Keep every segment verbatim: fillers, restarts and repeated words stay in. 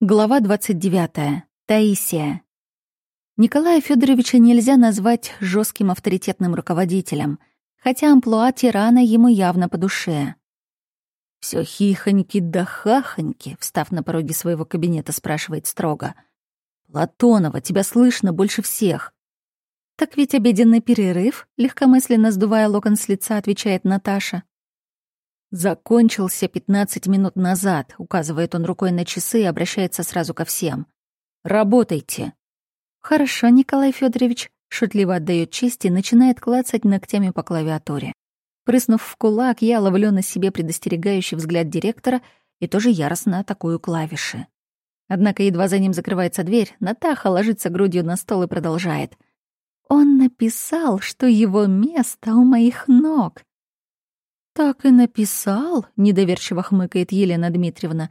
Глава двадцать девятая. Таисия. Николая Федоровича нельзя назвать жестким авторитетным руководителем, хотя амплуа тирана ему явно по душе. Все хихоньки да хахоньки, встав на пороге своего кабинета, спрашивает строго. «Платонова, тебя слышно больше всех». «Так ведь обеденный перерыв», — легкомысленно сдувая локон с лица, отвечает Наташа. «Закончился пятнадцать минут назад», — указывает он рукой на часы и обращается сразу ко всем. «Работайте». «Хорошо, Николай Федорович», — шутливо отдаёт честь и начинает клацать ногтями по клавиатуре. Прыснув в кулак, я ловлю на себе предостерегающий взгляд директора и тоже яростно атакую клавиши. Однако едва за ним закрывается дверь, Натаха ложится грудью на стол и продолжает. «Он написал, что его место у моих ног». «Так и написал», — недоверчиво хмыкает Елена Дмитриевна.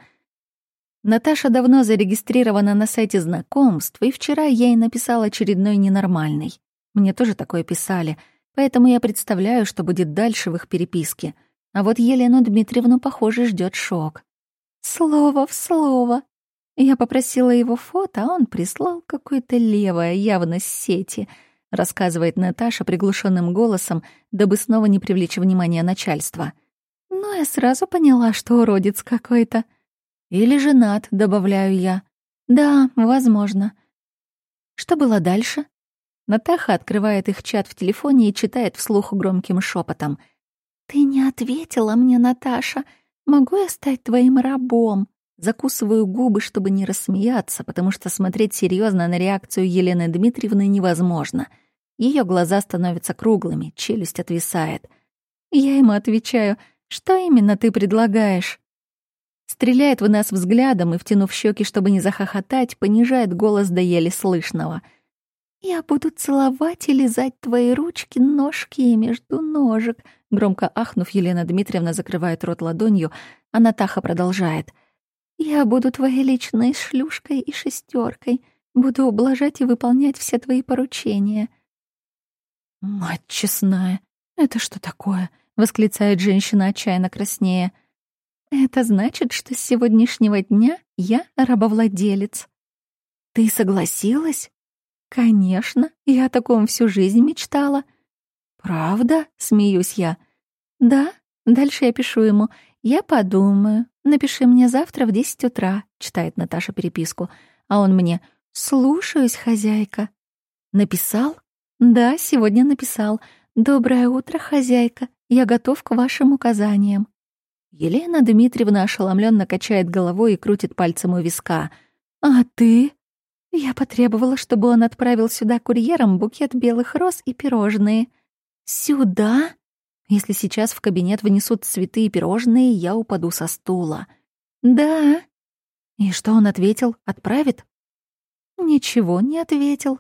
Наташа давно зарегистрирована на сайте знакомств, и вчера я ей написал очередной ненормальный. Мне тоже такое писали, поэтому я представляю, что будет дальше в их переписке. А вот Елену Дмитриевну, похоже, ждет шок. Слово в слово. Я попросила его фото, а он прислал какое-то левое, явно с сети — рассказывает Наташа приглушенным голосом, дабы снова не привлечь внимание начальства. «Ну, я сразу поняла, что уродец какой-то». «Или женат», — добавляю я. «Да, возможно». Что было дальше? Натаха открывает их чат в телефоне и читает вслух громким шепотом. «Ты не ответила мне, Наташа. Могу я стать твоим рабом?» Закусываю губы, чтобы не рассмеяться, потому что смотреть серьезно на реакцию Елены Дмитриевны невозможно. Ее глаза становятся круглыми, челюсть отвисает. Я ему отвечаю: «Что именно ты предлагаешь?» Стреляет в нас взглядом и, втянув щеки, чтобы не захохотать, понижает голос до еле слышного. «Я буду целовать и лизать твои ручки, ножки и между ножек». Громко ахнув, Елена Дмитриевна закрывает рот ладонью, а Натаха продолжает. «Я буду твоей личной шлюшкой и шестеркой, буду ублажать и выполнять все твои поручения». «Мать честная, это что такое?» — восклицает женщина, отчаянно краснея. «Это значит, что с сегодняшнего дня я рабовладелец». «Ты согласилась?» «Конечно, я о таком всю жизнь мечтала». «Правда?» — смеюсь я. «Да, дальше я пишу ему. Я подумаю. Напиши мне завтра в десять утра», — читает Наташа переписку. А он мне: «Слушаюсь, хозяйка». «Написал?» «Да, сегодня написал. Доброе утро, хозяйка. Я готов к вашим указаниям». Елена Дмитриевна ошеломленно качает головой и крутит пальцем у виска. «А ты?» Я потребовала, чтобы он отправил сюда курьером букет белых роз и пирожные. «Сюда?» Если сейчас в кабинет вынесут цветы и пирожные, я упаду со стула. «Да». И что он ответил? Отправит? Ничего не ответил.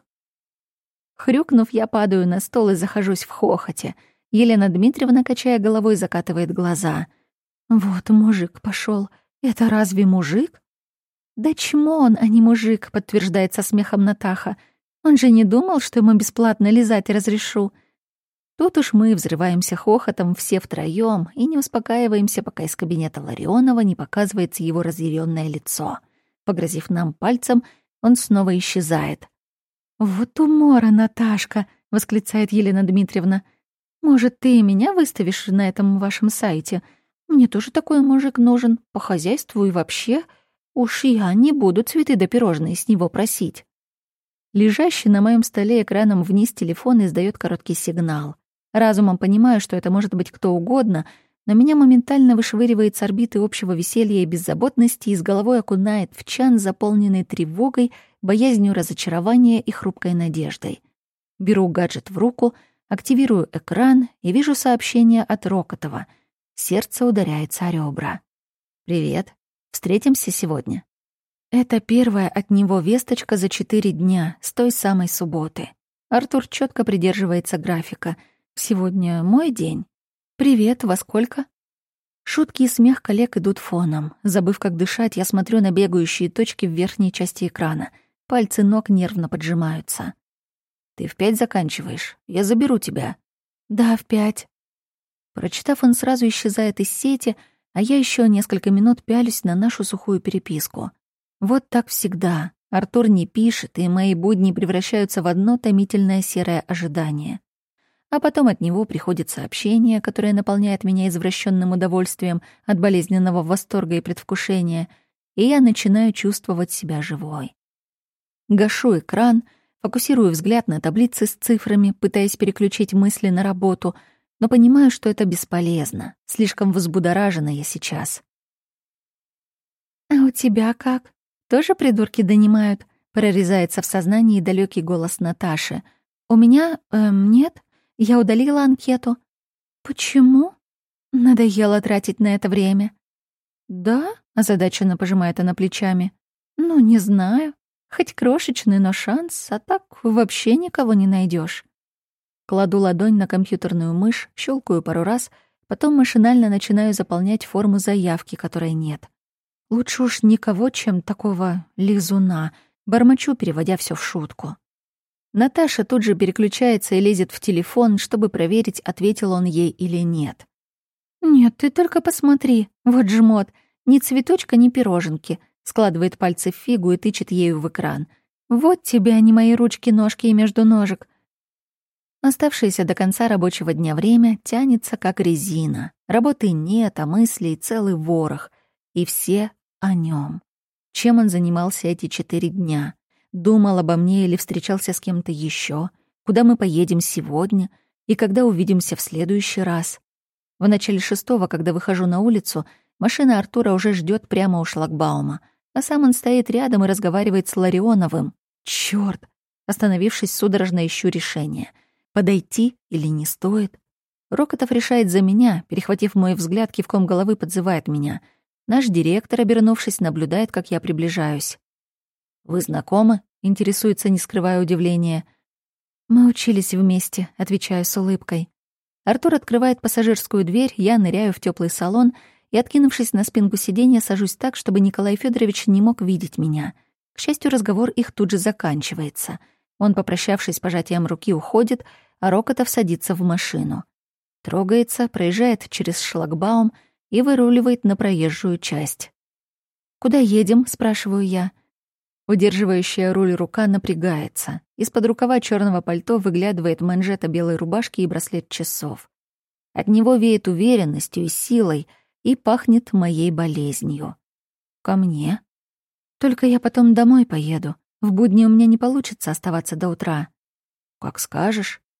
Хрюкнув, я падаю на стол и захожусь в хохоте. Елена Дмитриевна, качая головой, закатывает глаза. «Вот мужик пошел. Это разве мужик?» «Да чмон, а не мужик», — подтверждает со смехом Натаха. «Он же не думал, что ему бесплатно лизать разрешу». Тут уж мы взрываемся хохотом все втроём и не успокаиваемся, пока из кабинета Ларионова не показывается его разъярённое лицо. Погрозив нам пальцем, он снова исчезает. «Вот умора, Наташка!» — восклицает Елена Дмитриевна. «Может, ты и меня выставишь на этом вашем сайте? Мне тоже такой мужик нужен, по хозяйству и вообще. Уж я не буду цветы да пирожные с него просить». Лежащий на моем столе экраном вниз телефон издаёт короткий сигнал. Разумом понимаю, что это может быть кто угодно, но меня моментально вышвыривает с орбиты общего веселья и беззаботности и с головой окунает в чан, заполненный тревогой, боязнью разочарования и хрупкой надеждой. Беру гаджет в руку, активирую экран и вижу сообщение от Рокотова. Сердце ударяется о ребра. «Привет. Встретимся сегодня?» Это первая от него весточка за четыре дня, с той самой субботы. Артур четко придерживается графика. Сегодня мой день. «Привет, во сколько?» Шутки и смех коллег идут фоном. Забыв, как дышать, я смотрю на бегающие точки в верхней части экрана. Пальцы ног нервно поджимаются. «Ты в пять заканчиваешь? Я заберу тебя». «Да, в пять». Прочитав, он сразу исчезает из сети, а я еще несколько минут пялюсь на нашу сухую переписку. Вот так всегда. Артур не пишет, и мои будни превращаются в одно томительное серое ожидание. А потом от него приходит сообщение, которое наполняет меня извращенным удовольствием от болезненного восторга и предвкушения, и я начинаю чувствовать себя живой. Гашу экран, фокусирую взгляд на таблицы с цифрами, пытаясь переключить мысли на работу, но понимаю, что это бесполезно. Слишком взбудоражена я сейчас. «А у тебя как? Тоже придурки донимают?» — прорезается в сознании далекий голос Наташи. «У меня... Эм, нет. Я удалила анкету». «Почему?» «Надоело тратить на это время». «Да?» — озадаченно пожимает она плечами. «Ну, не знаю. Хоть крошечный, но шанс, а так вообще никого не найдешь. Кладу ладонь на компьютерную мышь, щелкаю пару раз, потом машинально начинаю заполнять форму заявки, которой нет. Лучше уж никого, чем такого лизуна, бормочу, переводя все в шутку. Наташа тут же переключается и лезет в телефон, чтобы проверить, ответил он ей или нет. «Нет, ты только посмотри, вот жмот, ни цветочка, ни пироженки», складывает пальцы в фигу и тычет ею в экран. «Вот тебе, а не мои ручки-ножки и между ножек». Оставшееся до конца рабочего дня время тянется как резина. Работы нет, а мыслей целый ворох. И все о нем. Чем он занимался эти четыре дня? Думал обо мне или встречался с кем-то еще? Куда мы поедем сегодня? И когда увидимся в следующий раз? В начале шестого, когда выхожу на улицу, машина Артура уже ждет прямо у шлагбаума, а сам он стоит рядом и разговаривает с Ларионовым. Чёрт! Остановившись, судорожно ищу решение. Подойти или не стоит? Рокотов решает за меня, перехватив мой взгляд, кивком головы подзывает меня. Наш директор, обернувшись, наблюдает, как я приближаюсь. «Вы знакомы?» — интересуется, не скрывая удивления. «Мы учились вместе», — отвечаю с улыбкой. Артур открывает пассажирскую дверь, я ныряю в теплый салон и, откинувшись на спинку сиденья, сажусь так, чтобы Николай Федорович не мог видеть меня. К счастью, разговор их тут же заканчивается. Он, попрощавшись пожатием руки, уходит, а Рокотов садится в машину. Трогается, проезжает через шлагбаум и выруливает на проезжую часть. «Куда едем?» — спрашиваю я. Удерживающая руль рука напрягается. Из-под рукава черного пальто выглядывает манжета белой рубашки и браслет часов. От него веет уверенностью и силой и пахнет моей болезнью. Ко мне. Только я потом домой поеду. В будни у меня не получится оставаться до утра. Как скажешь.